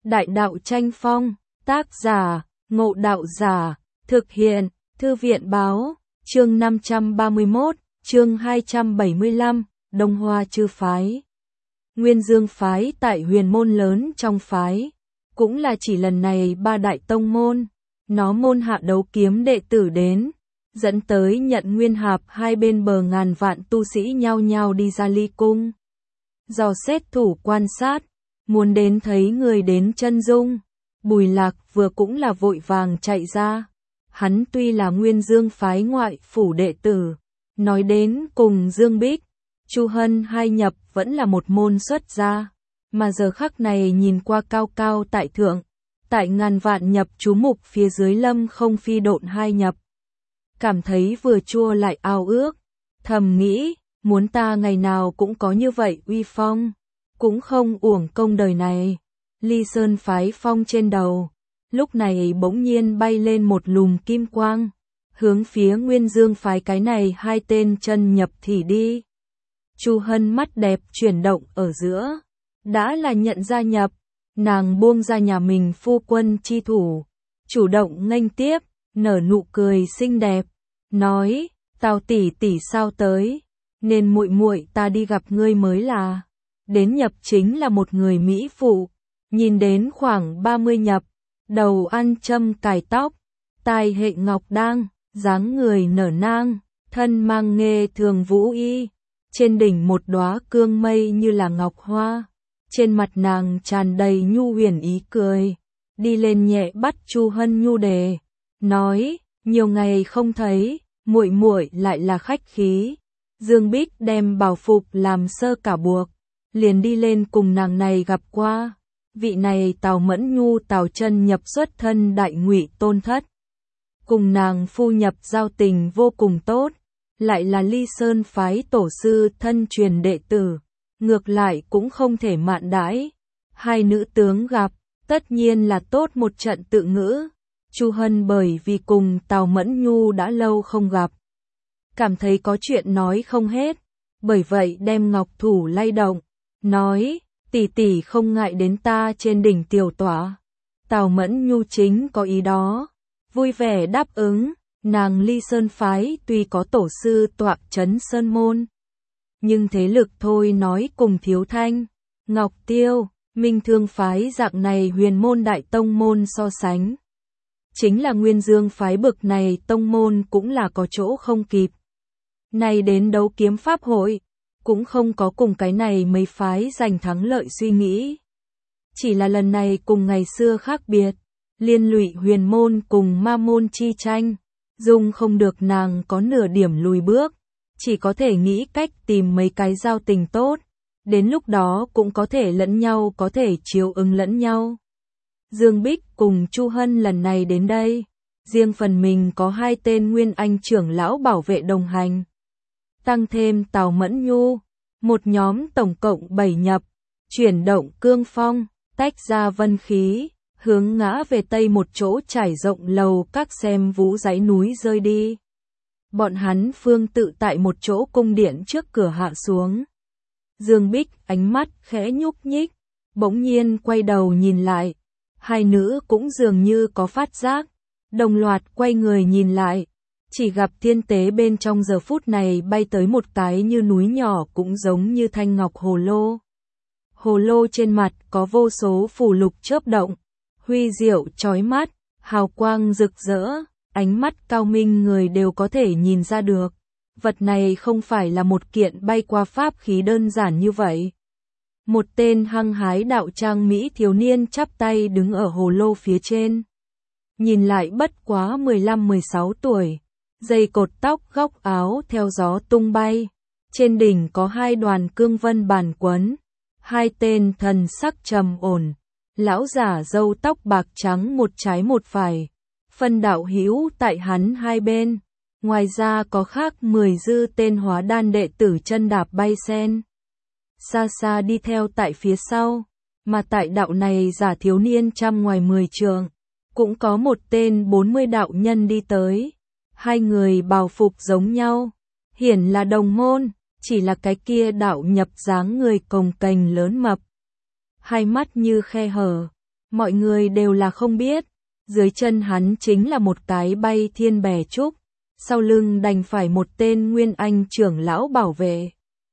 Đại đạo tranh phong, tác giả, Ngộ Đạo Giả, thực hiện, Thư viện báo, chương 531, chương 275, Đông Hoa Chư Phái. Nguyên Dương Phái tại huyền môn lớn trong phái, cũng là chỉ lần này ba đại tông môn, nó môn hạ đấu kiếm đệ tử đến, dẫn tới nhận nguyên hạp hai bên bờ ngàn vạn tu sĩ nhao nhao đi ra ly cung. Dò xét thủ quan sát, muốn đến thấy người đến chân dung, Bùi Lạc vừa cũng là vội vàng chạy ra. Hắn tuy là Nguyên Dương Phái ngoại phủ đệ tử, nói đến cùng Dương Bích, Chu Hân hai nhập vẫn là một môn xuất gia, mà giờ khắc này nhìn qua cao cao tại thượng, tại ngàn vạn nhập chú mục phía dưới lâm không phi độn hai nhập. Cảm thấy vừa chua lại ao ước, thầm nghĩ, muốn ta ngày nào cũng có như vậy uy phong, cũng không uổng công đời này. Ly Sơn Phái phong trên đầu, lúc này bỗng nhiên bay lên một lùm kim quang, hướng phía Nguyên Dương Phái cái này hai tên chân nhập thì đi. Chu Hân mắt đẹp chuyển động ở giữa, đã là nhận gia nhập, nàng buông ra nhà mình phu quân chi thủ, chủ động nghênh tiếp, nở nụ cười xinh đẹp, nói: "Tào tỷ tỷ sao tới, nên muội muội ta đi gặp ngươi mới là." Đến nhập chính là một người mỹ phụ, nhìn đến khoảng 30 nhập, đầu ăn châm cài tóc, tai hệ ngọc đăng, dáng người nở nang, thân mang nghê thường vũ y, trên đỉnh một đóa cương mây như là ngọc hoa, trên mặt nàng tràn đầy nhu huyền ý cười, đi lên nhẹ bắt Chu Hân nhu đề, nói: "Nhiều ngày không thấy, muội muội lại là khách khí." Dương Bích đem bảo phục làm sơ cả buộc, liền đi lên cùng nàng này gặp qua. Vị này Tào Mẫn Nhu Tào chân nhập xuất thân đại ngụy tôn thất, cùng nàng phu nhập giao tình vô cùng tốt, lại là Ly Sơn Phái tổ sư thân truyền đệ tử, ngược lại cũng không thể mạn đãi. Hai nữ tướng gặp, tất nhiên là tốt một trận tự ngữ. Chu Hân bởi vì cùng Tào Mẫn Nhu đã lâu không gặp, cảm thấy có chuyện nói không hết, bởi vậy đem ngọc thủ lay động, nói: "Tỷ tỷ không ngại đến ta trên đỉnh tiểu tỏa." Tào Mẫn Nhu chính có ý đó, vui vẻ đáp ứng. Nàng Ly Sơn Phái tuy có tổ sư tọa trấn sơn môn, nhưng thế lực thôi nói cùng thiếu thanh, Ngọc Tiêu, Minh Thương Phái dạng này huyền môn đại tông môn so sánh, chính là Nguyên Dương Phái bực này tông môn cũng là có chỗ không kịp. Này đến đấu kiếm pháp hội, cũng không có cùng cái này mấy phái giành thắng lợi suy nghĩ. Chỉ là lần này cùng ngày xưa khác biệt, liên lụy huyền môn cùng ma môn chi tranh, dung không được nàng có nửa điểm lùi bước, chỉ có thể nghĩ cách tìm mấy cái giao tình tốt, đến lúc đó cũng có thể lẫn nhau có thể chiếu ứng lẫn nhau. Dương Bích cùng Chu Hân lần này đến đây, riêng phần mình có hai tên Nguyên Anh trưởng lão bảo vệ đồng hành, tăng thêm Tào Mẫn Nhu, một nhóm tổng cộng 7 nhập, chuyển động cương phong, tách ra vân khí, hướng ngã về tây một chỗ trải rộng lầu các xem vũ dãy núi rơi đi. Bọn hắn phương tự tại một chỗ cung điện trước cửa hạ xuống. Dương Bích ánh mắt khẽ nhúc nhích, bỗng nhiên quay đầu nhìn lại, hai nữ cũng dường như có phát giác, đồng loạt quay người nhìn lại. Chỉ gặp thiên tế bên trong giờ phút này bay tới một cái như núi nhỏ cũng giống như thanh ngọc hồ lô. Hồ lô trên mặt có vô số phù lục chớp động, huy diệu chói mắt, hào quang rực rỡ, ánh mắt cao minh người đều có thể nhìn ra được. Vật này không phải là một kiện bay qua pháp khí đơn giản như vậy. Một tên hăng hái đạo trang mỹ thiếu niên chắp tay đứng ở hồ lô phía trên. Nhìn lại bất quá 15-16 tuổi. Dây cột tóc góc áo theo gió tung bay, trên đỉnh có hai đoàn cương vân bàn quấn, hai tên thần sắc trầm ổn, lão giả râu tóc bạc trắng một trái một phải, phân đạo hữu tại hắn hai bên, ngoài ra có khác 10 dư tên hóa đan đệ tử chân đạp bay sen, xa xa đi theo tại phía sau, mà tại đạo này giả thiếu niên trăm ngoài 10 trượng, cũng có một tên 40 đạo nhân đi tới. Hai người bào phục giống nhau, hiển là đồng môn, chỉ là cái kia đạo nhập dáng người cồng kềnh lớn mập. Hai mắt như khe hở, mọi người đều là không biết, dưới chân hắn chính là một cái bay thiên bè trúc, sau lưng đành phải một tên nguyên anh trưởng lão bảo vệ.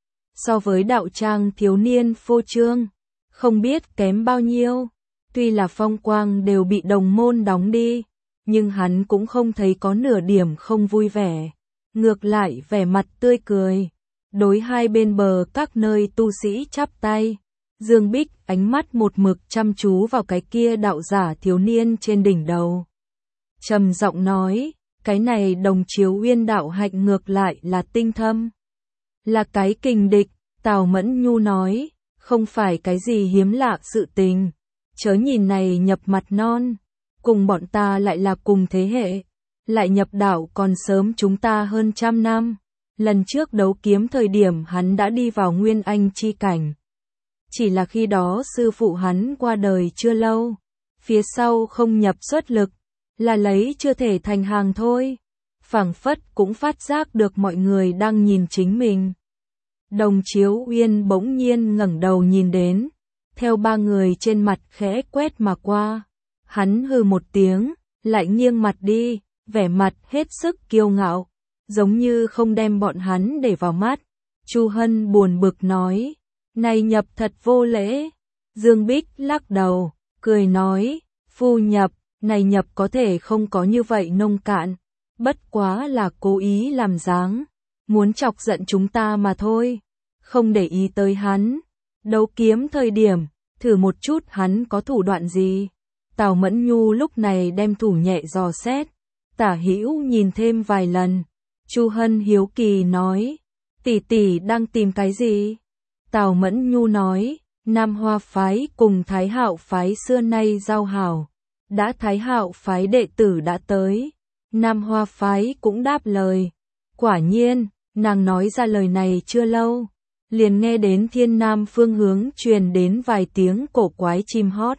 So với đạo trang thiếu niên phô trương, không biết kém bao nhiêu, tuy là phong quang đều bị đồng môn đóng đi, nhưng hắn cũng không thấy có nửa điểm không vui vẻ, ngược lại vẻ mặt tươi cười, đối hai bên bờ các nơi tu sĩ chắp tay. Dương Bích ánh mắt một mực chăm chú vào cái kia đạo giả thiếu niên trên đỉnh đầu. Trầm giọng nói, cái này Đồng Chiếu Uyên đạo hạnh ngược lại là tinh thâm. Là cái kình địch, Tào Mẫn Nhu nói, không phải cái gì hiếm lạ sự tình. Chớ nhìn này nhập mặt non, cùng bọn ta lại là cùng thế hệ. Lại nhập đạo còn sớm chúng ta hơn 100 năm. Lần trước đấu kiếm thời điểm hắn đã đi vào Nguyên Anh chi cảnh. Chỉ là khi đó sư phụ hắn qua đời chưa lâu, phía sau không nhập xuất lực, là lấy chưa thể thành hàng thôi. Phảng phất cũng phát giác được mọi người đang nhìn chính mình. Đồng Chiếu Uyên bỗng nhiên ngẩng đầu nhìn đến, theo ba người trên mặt khẽ quét mà qua. Hắn hừ một tiếng, lại nghiêng mặt đi, vẻ mặt hết sức kiêu ngạo, giống như không đem bọn hắn để vào mắt. Chu Hân buồn bực nói, này nhập thật vô lễ. Dương Bích lắc đầu, cười nói, phu nhập, này nhập có thể không có như vậy nông cạn, bất quá là cố ý làm dáng, muốn chọc giận chúng ta mà thôi, không để ý tới hắn. Đấu kiếm thời điểm, thử một chút hắn có thủ đoạn gì. Tào Mẫn Nhu lúc này đem thủ nhẹ dò xét, tả hữu nhìn thêm vài lần. Chu Hân hiếu kỳ nói, tỷ tỷ đang tìm cái gì? Tào Mẫn Nhu nói, Nam Hoa phái cùng Thái Hạo phái xưa nay giao hảo, đã Thái Hạo phái đệ tử đã tới, Nam Hoa phái cũng đáp lời. Quả nhiên, nàng nói ra lời này chưa lâu, liền nghe đến Thiên Nam phương hướng truyền đến vài tiếng cổ quái chim hót.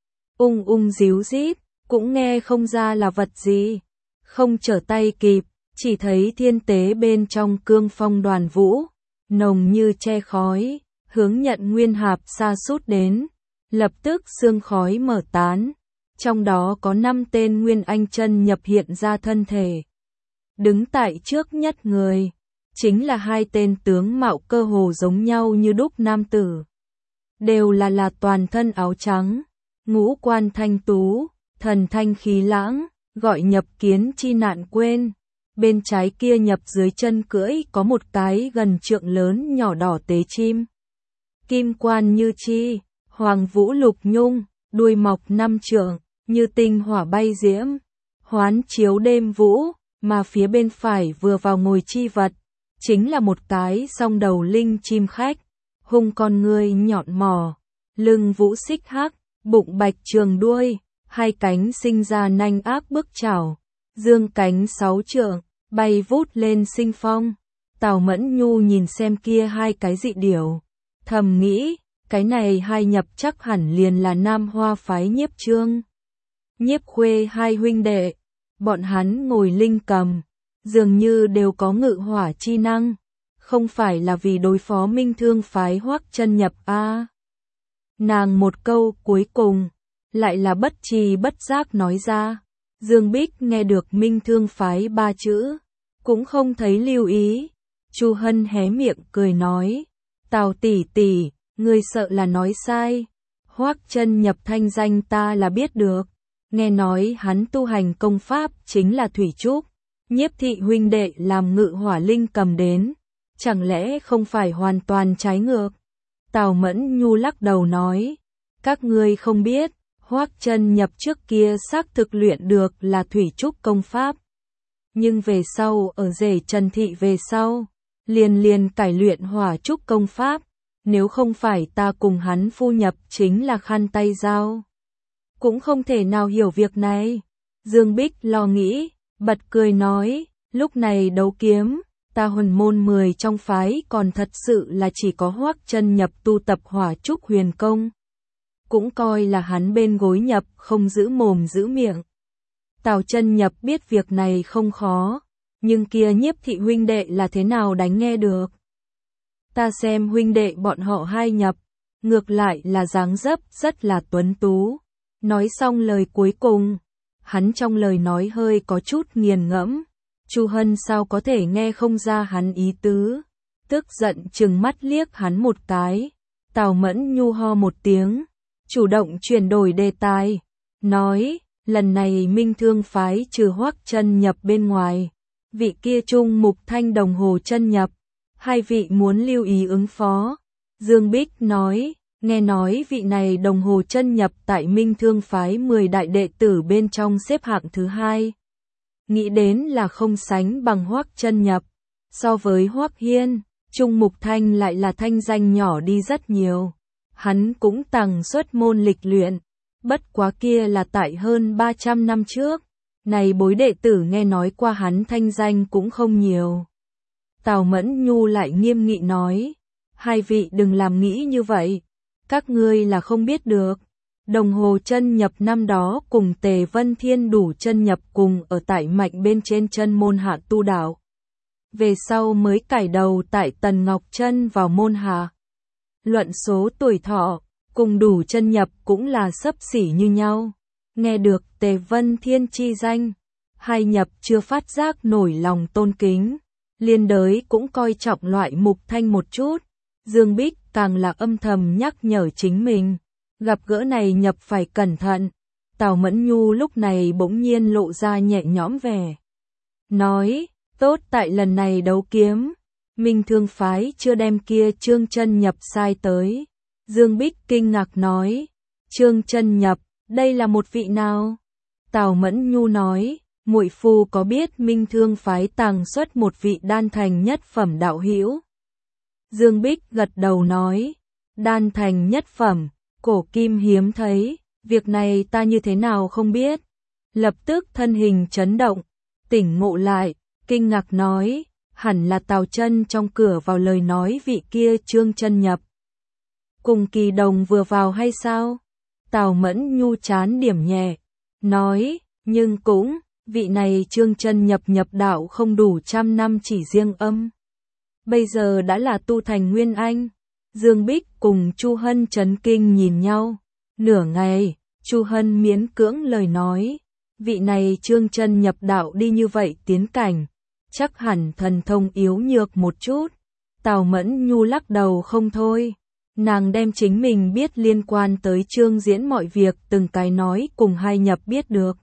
Ung díu rít, cũng nghe không ra là vật gì, không trở tay kịp, chỉ thấy thiên tế bên trong cương phong đoàn vũ, nồng như che khói, hướng Nhận Nguyên Hạp xa sút đến, lập tức sương khói mở tán, trong đó có 5 tên Nguyên Anh chân nhập hiện ra thân thể. Đứng tại trước nhất người, chính là 2 tên tướng mạo cơ hồ giống nhau như đúc nam tử. Đều là toàn thân áo trắng, ngũ quan thanh tú, thần thanh khí lãng, gọi nhập kiến chi nạn quên. Bên trái kia nhập dưới chân cưỡi có một cái gần trượng lớn nhỏ đỏ tế chim. Kim quan như chi, hoàng vũ lục nhung, đuôi mọc 5 trượng, như tinh hỏa bay diễm, hoán chiếu đêm vũ, mà phía bên phải vừa vào ngồi chi vật, chính là một cái song đầu linh chim khách, hung con người nhọn mỏ, lưng vũ xích hắc, bụng bạch trường đuôi, 2 cánh sinh ra nanh ác bức chảo, dương cánh 6 trượng, bay vút lên sinh phong. Tào Mẫn Nhu nhìn xem kia 2 cái dị điểu, thầm nghĩ, cái này 2 nhập chắc hẳn liền là Nam Hoa phái Nhiếp Trương, Nhiếp Khuê 2 huynh đệ. Bọn hắn ngồi linh cầm, dường như đều có ngự hỏa chi năng, không phải là vì đối phó Minh Thương phái Hoắc Chân Nhập a. Nàng một câu cuối cùng, lại là bất tri bất giác nói ra. Dương Bích nghe được Minh Thương phái 3 chữ, cũng không thấy lưu ý. Chu Hân hé miệng cười nói, Tào tỷ tỷ, ngươi sợ là nói sai. Hoắc Chân Nhập thanh danh ta là biết được, nghe nói hắn tu hành công pháp chính là thủy trúc, Nhiếp thị huynh đệ làm ngự hỏa linh cầm đến, chẳng lẽ không phải hoàn toàn trái ngược? Tào Mẫn Nhu lắc đầu nói, các ngươi không biết, Hoắc Chân Nhập trước kia xác thực luyện được là thủy trúc công pháp, nhưng về sau ở rể Trần thị về sau, liền cải luyện hỏa trúc công pháp, nếu không phải ta cùng hắn phu nhập chính là khăn tay dao, cũng không thể nào hiểu việc này. Dương Bích lo nghĩ, bật cười nói, lúc này đấu kiếm, ta Huân môn 10 trong phái còn thật sự là chỉ có Hoắc Chân Nhập tu tập hỏa trúc huyền công, cũng coi là hắn bên gối nhập không giữ mồm giữ miệng. Tào Chân Nhập biết việc này không khó, nhưng kia Nhiếp thị huynh đệ là thế nào đánh nghe được. Ta xem huynh đệ bọn họ 2 nhập, ngược lại là dáng dấp rất là tuấn tú, Nói xong lời cuối cùng, hắn trong lời nói hơi có chút nghiền ngẫm. Chu Hân sao có thể nghe không ra hắn ý tứ, tức giận trừng mắt liếc hắn một cái. Tào Mẫn Nhu ho một tiếng, chủ động chuyển đổi đề tài, nói, lần này Minh Thương phái trừ Hoắc Chân Nhập bên ngoài, vị kia Trung Mục Thanh đồng hồ chân nhập, hai vị muốn lưu ý ứng phó. Dương Bích nói, nghe nói vị này đồng hồ chân nhập tại Minh Thương phái 10 đại đệ tử bên trong xếp hạng thứ 2. Nghĩ đến là không sánh bằng Hoắc Chân Nhập, so với Hoắc Hiên, Trung Mục Thanh lại là thanh danh nhỏ đi rất nhiều. Hắn cũng tàng xuất môn lịch luyện, bất quá kia là tại hơn 300 năm trước. Này bối đệ tử nghe nói qua hắn thanh danh cũng không nhiều. Tào Mẫn Nhu lại nghiêm nghị nói, hai vị đừng làm nghĩ như vậy, các ngươi là không biết được. Đồng hồ chân nhập năm đó cùng Tề Vân Thiên đủ chân nhập cùng ở tại mạnh bên trên chân môn hạ tu đạo. Về sau mới cải đầu tại Tần Ngọc Chân vào môn hạ. Luận số tuổi thọ, cùng đủ chân nhập cũng là xấp xỉ như nhau. Nghe được Tề Vân Thiên chi danh, hai nhập chưa phát giác nổi lòng tôn kính. Liên đới cũng coi trọng loại Mục Thanh một chút. Dương Bích càng là âm thầm nhắc nhở chính mình. Gặp gỡ này nhập phải cẩn thận. Tào Mẫn Nhu lúc này bỗng nhiên lộ ra nhẹ nhõm vẻ. Nói, tốt tại lần này đấu kiếm, Minh Thương phái chưa đem kia Trương Chân Nhập sai tới. Dương Bích kinh ngạc nói, Trương Chân Nhập, đây là một vị nào? Tào Mẫn Nhu nói, muội phu có biết Minh Thương phái tàng xuất một vị đan thành nhất phẩm đạo hữu? Dương Bích gật đầu nói, đan thành nhất phẩm, cổ kim hiếm thấy, việc này ta như thế nào không biết. Lập tức thân hình chấn động, tỉnh ngộ lại, kinh ngạc nói, hẳn là Tào Chân trong cửa vào lời nói vị kia Trương Chân Nhập. Cùng Kỳ Đồng vừa vào hay sao? Tào Mẫn Nhu chán điểm nhẹ, nói, nhưng cũng, vị này Trương Chân nhập đạo không đủ 100 năm chỉ riêng âm. Bây giờ đã là tu thành Nguyên Anh. Dương Bích cùng Chu Hân chấn kinh nhìn nhau. Nửa ngày, Chu Hân miễn cưỡng lời nói, vị này Trương Chân nhập đạo đi như vậy tiến cảnh, chắc hẳn thần thông yếu nhược một chút. Tào Mẫn Nhu lắc đầu không thôi. Nàng đem chính mình biết liên quan tới Trương Diễn mọi việc từng cái nói cùng hai nhập biết được.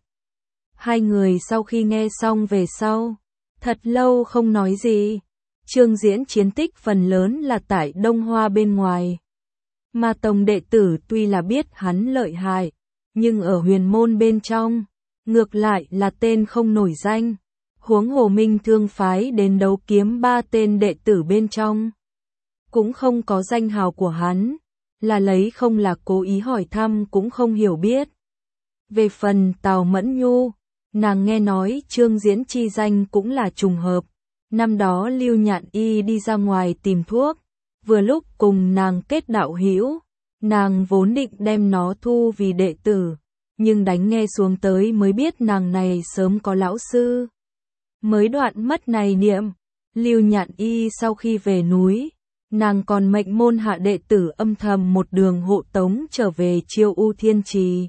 Hai người sau khi nghe xong về sau, thật lâu không nói gì. Trương Diễn chiến tích phần lớn là tại Đông Hoa bên ngoài. Mà Tông đệ tử tuy là biết hắn lợi hại, nhưng ở huyền môn bên trong, ngược lại là tên không nổi danh. Huống hồ Minh Thương phái đến đấu kiếm 3 tên đệ tử bên trong, cũng không có danh hào của hắn, là lấy không là cố ý hỏi thăm cũng không hiểu biết. Về phần Tào Mẫn Nhu, nàng nghe nói Trương Diễn chi danh cũng là trùng hợp. Năm đó Lưu Nhạn Y đi ra ngoài tìm thuốc, vừa lúc cùng nàng kết đạo hữu, nàng vốn định đem nó thu vì đệ tử, nhưng đánh nghe xuống tới mới biết nàng này sớm có lão sư. Mới đoạn mất này niệm, Lưu Nhạn Y sau khi về núi, nàng còn mệnh môn hạ đệ tử âm thầm một đường hộ tống trở về Chiêu U Thiên Trì.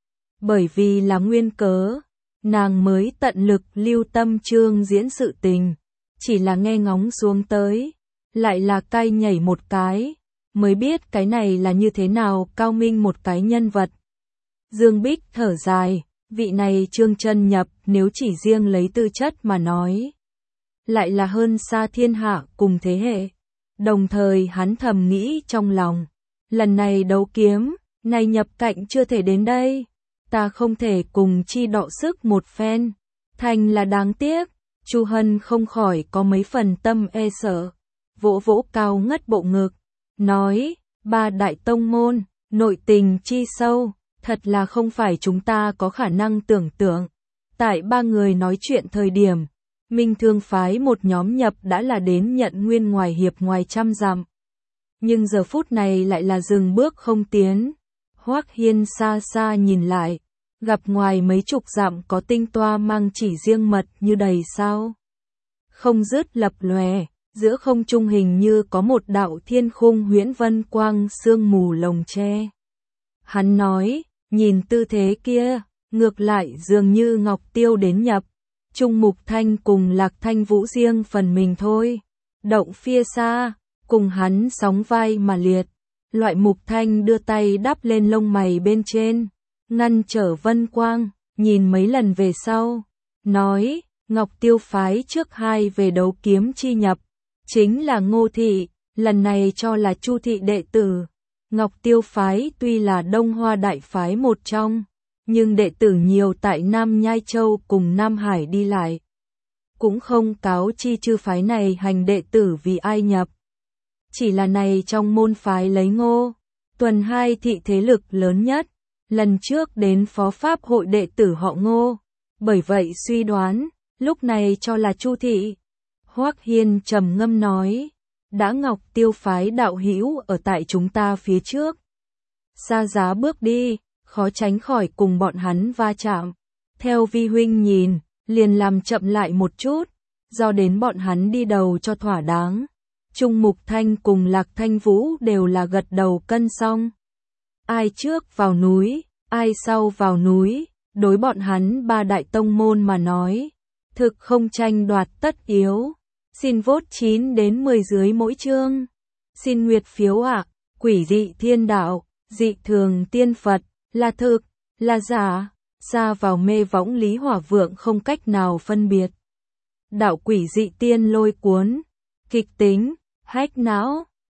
Bởi vì là nguyên cớ, nàng mới tận lực lưu tâm Trương Diễn sự tình, chỉ là nghe ngóng xuống tới, lại là cay nhảy một cái, mới biết cái này là như thế nào cao minh một cái nhân vật. Dương Bích thở dài, vị này Trương Chân nhập nếu chỉ riêng lấy tư chất mà nói, lại là hơn xa thiên hạ cùng thế hệ. Đồng thời hắn thầm nghĩ trong lòng, lần này đấu kiếm, này nhập cạnh chưa thể đến đây, ta không thể cùng chi đọ sức một phen, thành là đáng tiếc. Chu Hân không khỏi có mấy phần tâm e sợ, vỗ vỗ cao ngất bộ ngực, nói, 3 đại tông môn, nội tình chi sâu, thật là không phải chúng ta có khả năng tưởng tượng. Tại 3 người nói chuyện thời điểm, Minh Thương phái một nhóm nhập đã là đến nhận nguyên ngoài hiệp ngoài 100 dặm. Nhưng giờ phút này lại là dừng bước không tiến. Hoắc Hiên xa xa nhìn lại, gặp ngoài mấy chục dặm có tinh toa mang chỉ riêng mật như đầy sao. Không dứt lập lòe, giữa không trung hình như có một đạo thiên khung huyễn vân quang sương mù lồng che. Hắn nói, nhìn tư thế kia, ngược lại dường như Ngọc Tiêu đến nhập. Trung Mục Thanh cùng Lạc Thanh Vũ riêng phần mình thôi. Động phía xa, cùng hắn sóng vai mà liệt. Loại Mục Thanh đưa tay đắp lên lông mày bên trên, ngăn trở Vân Quang, nhìn mấy lần về sau, nói, Ngọc Tiêu phái trước 2 về đấu kiếm chi nhập, chính là Ngô Thị, lần này cho là Chu Thị đệ tử. Ngọc Tiêu phái tuy là Đông Hoa đại phái một trong, nhưng đệ tử nhiều tại Nam Nhai Châu cùng Nam Hải đi lại. Cũng không cáo chi chư phái này hành đệ tử vì ai nhập. Chỉ là này trong môn phái lấy Ngô, Tuần 2 thị thế lực lớn nhất, lần trước đến phó pháp hội đệ tử họ Ngô, bởi vậy suy đoán, lúc này cho là Chu Thị. Hoắc Hiên trầm ngâm nói, đã Ngọc Tiêu phái đạo hữu ở tại chúng ta phía trước. Xa giá bước đi, khó tránh khỏi cùng bọn hắn va chạm. Theo vi huynh nhìn, liền làm chậm lại một chút, do đến bọn hắn đi đầu cho thỏa đáng. Trung Mục Thanh cùng Lạc Thanh Vũ đều là gật đầu cân xong. Ai trước vào núi, ai sau vào núi, đối bọn hắn 3 đại tông môn mà nói, thực không tranh đoạt tất yếu. Xin vote 9 đến 10 dưới mỗi chương. Xin nguyệt phiếu ạ. Quỷ dị thiên đạo, dị thường tiên Phật, là thực, là giả, xa vào mê võng Lý Hỏa Vượng không cách nào phân biệt. Đạo quỷ dị tiên lôi cuốn, kịch tính, hách não.